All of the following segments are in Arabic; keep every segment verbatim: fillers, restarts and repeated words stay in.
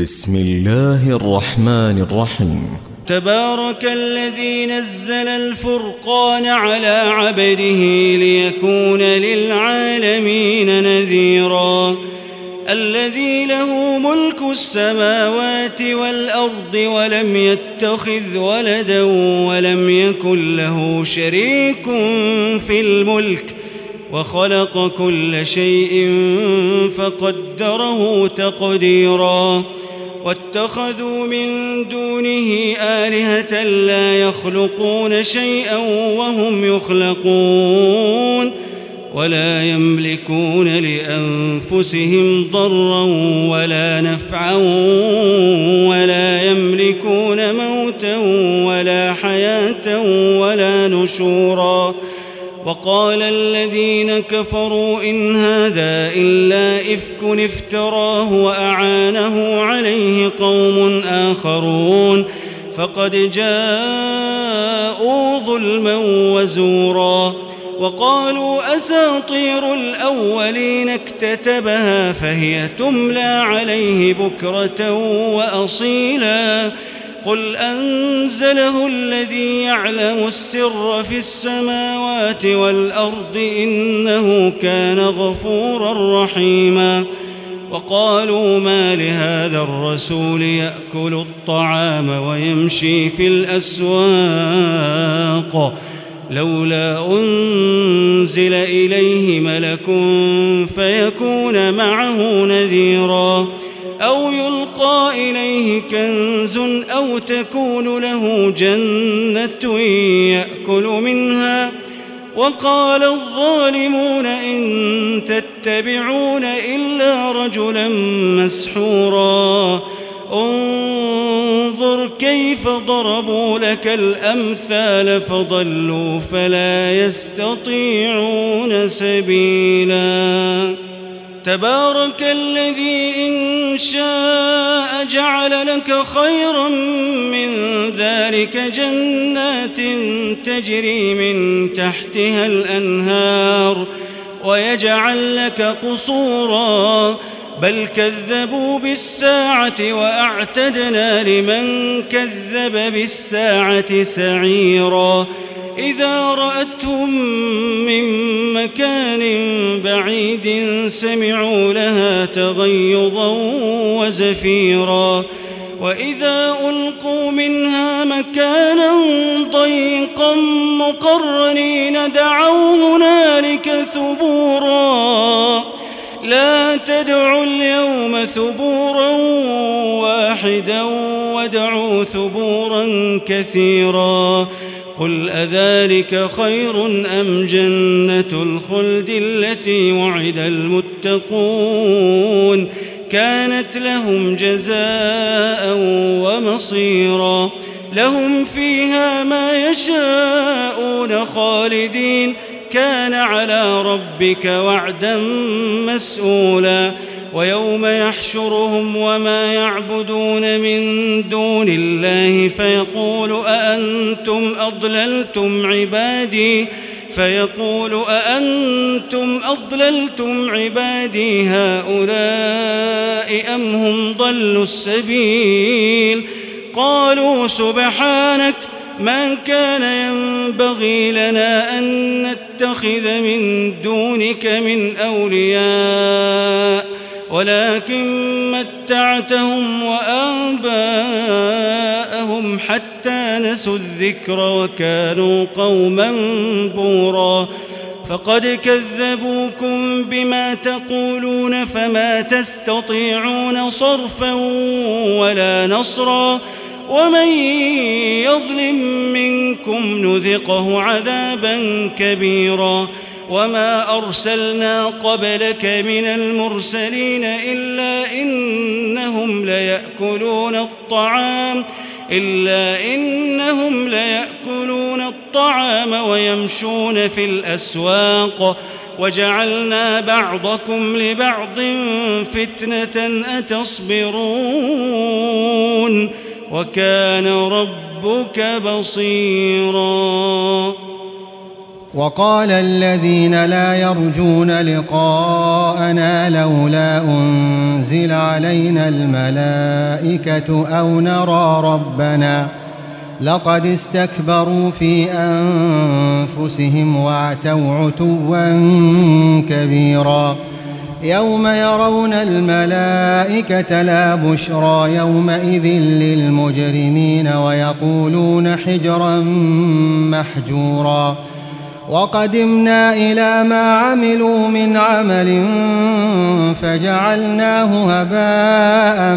بسم الله الرحمن الرحيم. تبارك الذي نزل الفرقان على عبده ليكون للعالمين نذيرا. الذي له ملك السماوات والأرض ولم يتخذ ولدا ولم يكن له شريك في الملك وخلق كل شيء فقدره تقديرا. واتخذوا من دونه آلهة لا يخلقون شيئا وهم يخلقون ولا يملكون لأنفسهم ضرا ولا نفعا ولا يملكون موتا ولا حياة ولا نشورا. وقال الذين كفروا إن هذا إلا إفك افتراه وأعانه عليه قوم آخرون فقد جاءوا ظلما وزورا. وقالوا أساطير الأولين اكتتبها فهي تملى عليه بكرة وأصيلا. قل أنزله الذي يعلم السر في السماوات والأرض إنه كان غفورا رحيما. وقالوا ما لهذا الرسول يأكل الطعام ويمشي في الأسواق لولا أنزل إليه ملك فيكون معه نذيرا أو يلقى إليه كنز أو تكون له جنة يأكل منها. وقال الظالمون إن تتبعون إلا رجلا مسحورا. انظر كيف ضربوا لك الأمثال فضلوا فلا يستطيعون سبيلا. تبارك الذي إن شاء جعل لك خيرا من ذلك جنات تجري من تحتها الأنهار ويجعل لك قصورا بل كذبوا بالساعة وأعتدنا لمن كذب بالساعة سعيرا. إذا رأتهم من مكان بعيد سمعوا لها تغيظا وزفيرا. وإذا ألقوا منها مكانا ضيقا مقرنين دعوا هنالك ثبورا. لا تدعوا اليوم ثبورا واحدا وادعوا ثبورا كثيرا. قل أذلك خير أم جنة الخلد التي وعد المتقون كانت لهم جزاء ومصيرا. لهم فيها ما يشاءون خالدين كان على ربك وعدا مسؤولا. ويوم يحشرهم وما يعبدون من دون الله فيقول أأنتم أضللتم عبادي فيقول أأنتم أضللتم عبادي هؤلاء أم هم ضلوا السبيل. قالوا سبحانك ما كان ينبغي لنا أن نتخذ من دونك من أولياء ولكن متعتهم وآباءهم حتى نسوا الذكر وكانوا قوما بورا. فقد كذبوكم بما تقولون فما تستطيعون صرفا ولا نصرا. ومن يظلم منكم نذقه عذابا كبيرا. وما أرسلنا قبلك من المرسلين إلا إنهم ليأكلون الطعام إلا إنهم ليأكلون الطعام ويمشون في الأسواق وجعلنا بعضكم لبعض فتنة أتصبرون وكان ربك بصيرا. وقال الذين لا يرجون لقاءنا لولا أنزل علينا الملائكة أو نرى ربنا لقد استكبروا في أنفسهم وعتوا عتوا كبيرا يوم يرون الملائكة لا بشرى يومئذ للمجرمين ويقولون حجرا محجورا وقدمنا إلى ما عملوا من عمل فجعلناه هباء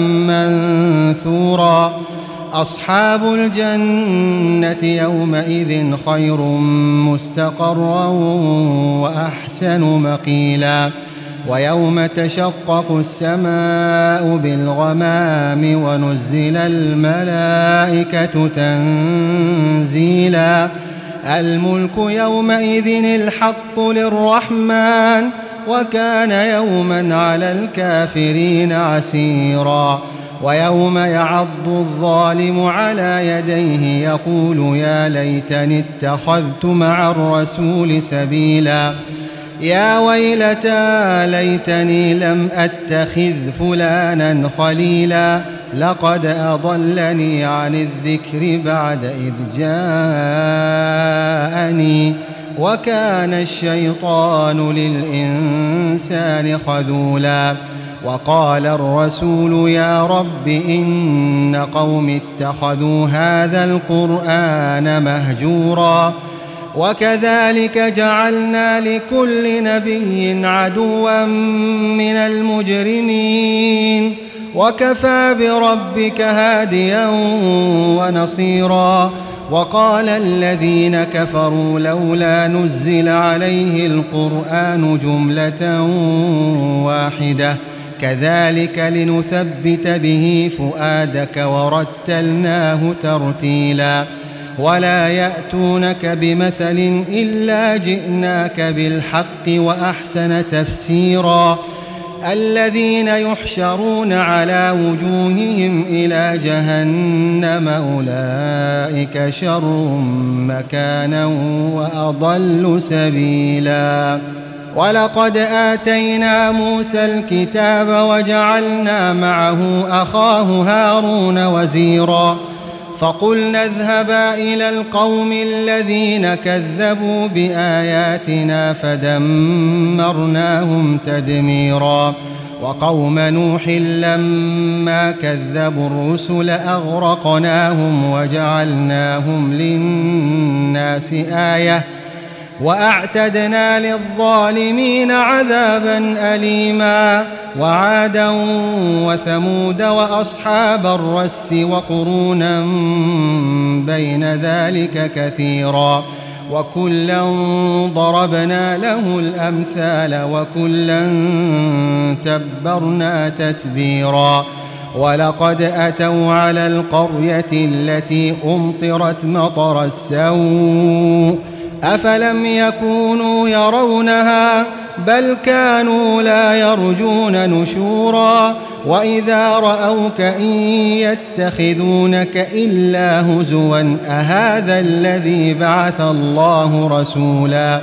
منثورا أصحاب الجنة يومئذ خير مستقرا وأحسن مقيلا ويوم تشقق السماء بالغمام ونزل الملائكة تنزيلا الملك يومئذ الحق للرحمن وكان يوما على الكافرين عسيرا ويوم يعض الظالم على يديه يقول يا ليتني اتخذت مع الرسول سبيلا يا ويلتى ليتني لم أتخذ فلانا خليلا لقد أضلني عن الذكر بعد إذ جاءني وكان الشيطان للإنسان خذولا وقال الرسول يا رب إن قوم اتخذوا هذا القرآن مهجورا وكذلك جعلنا لكل نبي عدوا من المجرمين وكفى بربك هاديا ونصيرا وقال الذين كفروا لولا نزل عليه القرآن جملة واحدة كذلك لنثبت به فؤادك ورتلناه ترتيلا ولا يأتونك بمثل إلا جئناك بالحق وأحسن تفسيرا الذين يحشرون على وجوههم إلى جهنم أولئك شر مكانا وأضل سبيلا ولقد آتينا موسى الكتاب وجعلنا معه أخاه هارون وزيرا فقلنا اذهبا إلى القوم الذين كذبوا بآياتنا فدمرناهم تدميرا وقوم نوح لما كذبوا الرسل أغرقناهم وجعلناهم للناس آية وأعتدنا للظالمين عذابا أليما وعادا وثمود وأصحاب الرس وقرونا بين ذلك كثيرا وكلا ضربنا له الأمثال وكلا تبرنا تتبيرا ولقد أتوا على القرية التي أمطرت مطر السوء أفلم يكونوا يرونها بل كانوا لا يرجون نشورا وإذا رأوك إن يتخذونك إلا هزوا أهذا الذي بعث الله رسولا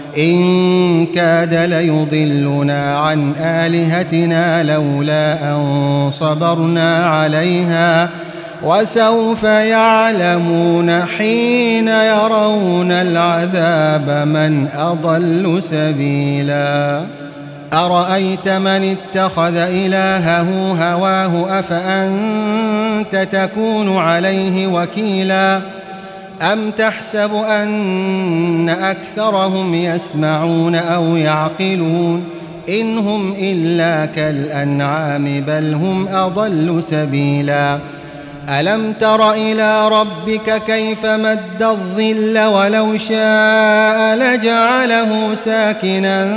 إن كاد ليضلنا عن آلهتنا لولا أن صبرنا عليها وسوف يعلمون حين يرون العذاب من أضل سبيلا أرأيت من اتخذ إلهه هواه أفأنت تكون عليه وكيلا أم تحسب أن أكثرهم يسمعون أو يعقلون إن هم إلا كالأنعام بل هم أضل سبيلا ألم تر إلى ربك كيف مد الظل ولو شاء لجعله ساكنا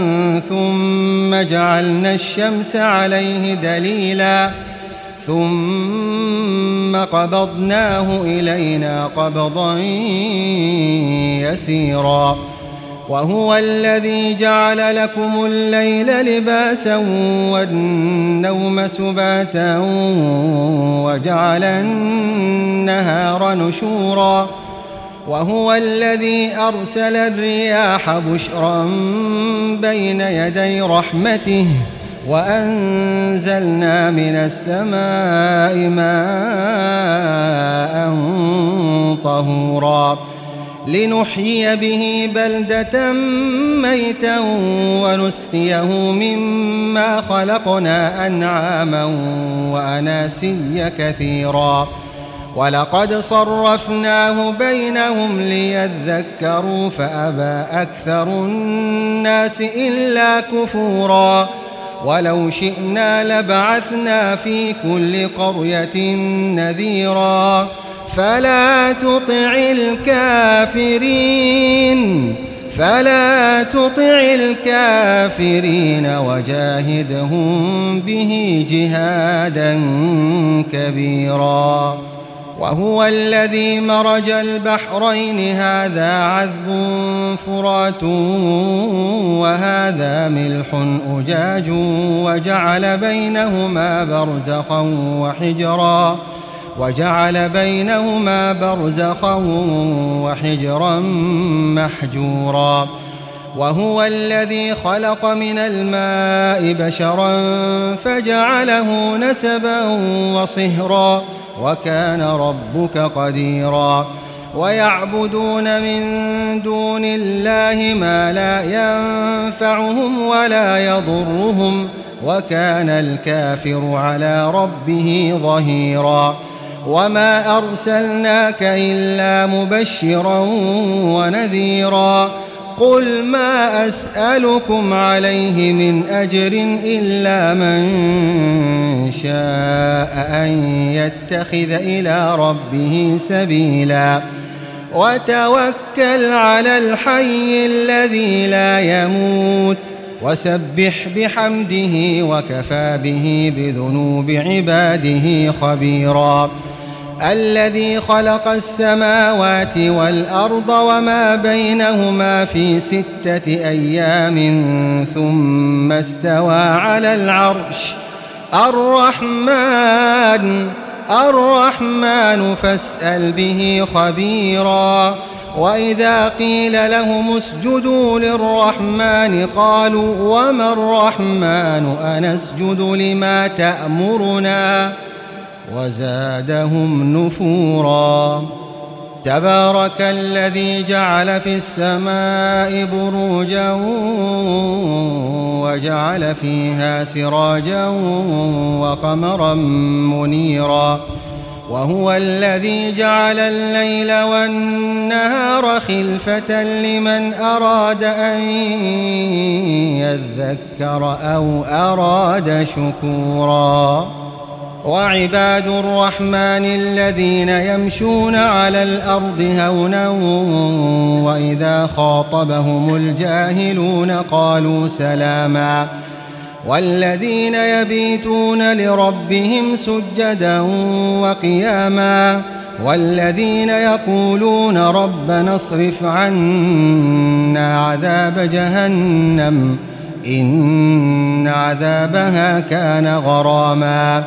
ثم جعلنا الشمس عليه دليلا ثم قبضناه إلينا قبضا يسيرا وهو الذي جعل لكم الليل لباسا والنوم سباتا وجعل النهار نشورا وهو الذي أرسل الرياح بشرا بين يدي رحمته وأنزلنا من السماء ماء طهورا لنحيي به بلدة ميتا ونسقيه مما خلقنا أنعاما وأناسيا كثيرا ولقد صرفناه بينهم ليذكروا فأبى أكثر الناس إلا كفورا ولو شئنا لبعثنا في كل قرية نذيرا فلا تطع الكافرين فلا تطع الكافرين وجاهدهم به جهادا كبيرا وهو الذي مرج البحرين هذا عذب فرات وهذا ملح أجاج وجعل بينهما برزخا وحجرا وجعل بينهما برزخا وحجرا محجورا وهو الذي خلق من الماء بشرا فجعله نسبا وصهرا وكان ربك قديرا ويعبدون من دون الله ما لا ينفعهم ولا يضرهم وكان الكافر على ربه ظهيرا وما أرسلناك إلا مبشرا ونذيرا قل ما أسألكم عليه من أجر إلا من شاء أن يتخذ إلى ربه سبيلا وتوكل على الحي الذي لا يموت وسبح بحمده وكفى به بذنوب عباده خبيرا الذي خلق السماوات والأرض وما بينهما في ستة أيام ثم استوى على العرش الرحمن الرحمن فاسأل به خبيرا وإذا قيل لهم اسجدوا للرحمن قالوا وما الرحمن أنسجد لما تأمرنا وزادهم نفورا تبارك الذي جعل في السماء بروجا وجعل فيها سراجا وقمرا منيرا وهو الذي جعل الليل والنهار خلفة لمن أراد أن يذكر أو أراد شكورا وعباد الرحمن الذين يمشون على الأرض هونا وإذا خاطبهم الجاهلون قالوا سلاما والذين يبيتون لربهم سجدا وقياما والذين يقولون ربنا اصرف عنا عذاب جهنم إن عذابها كان غراما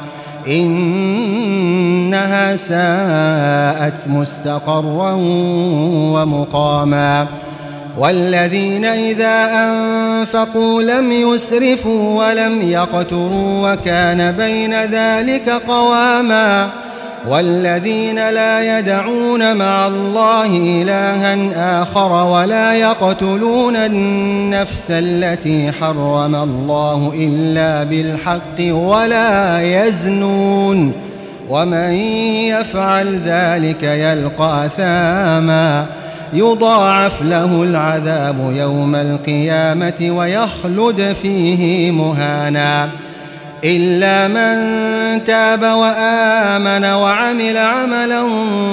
إنها ساءت مستقرا ومقاما والذين إذا أنفقوا لم يسرفوا ولم يقتروا وكان بين ذلك قواما والذين لا يدعون مع الله إلها آخر ولا يقتلون النفس التي حرم الله إلا بالحق ولا يزنون ومن يفعل ذلك يلقى أثاما يضاعف له العذاب يوم القيامة ويخلد فيه مهانا إلا من تاب وآمن وعمل عملا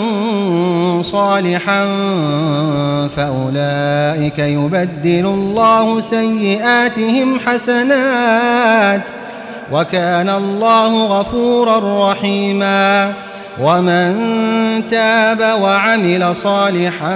صالحا فأولئك يبدل الله سيئاتهم حسنات وكان الله غفورا رحيما ومن تاب وعمل صالحا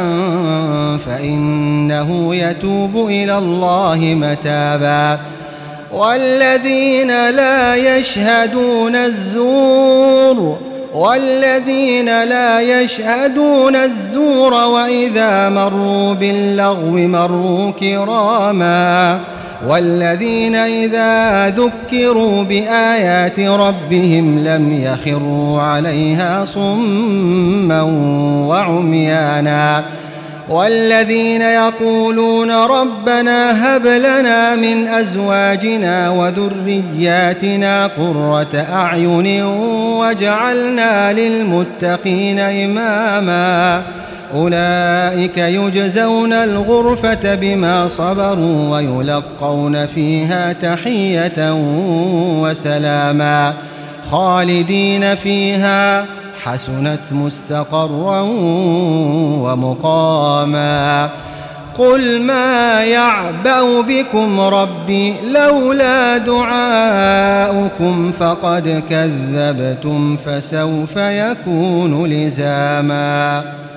فإنه يتوب إلى الله متابا والذين لا يشهدون الزور والذين لا يشهدون الزور وإذا مروا باللغو مروا كراما والذين إذا ذكروا بآيات ربهم لم يخروا عليها صما وعميانا والذين يقولون ربنا هب لنا من أزواجنا وذرياتنا قرة أعين واجعلنا للمتقين إماما أولئك يجزون الغرفة بما صبروا ويلقون فيها تحية وسلاما خالدين فيها حسنت مستقرا ومقاما قل ما يعبأ بكم ربي لولا دعاؤكم فقد كذبتم فسوف يكون لزاما.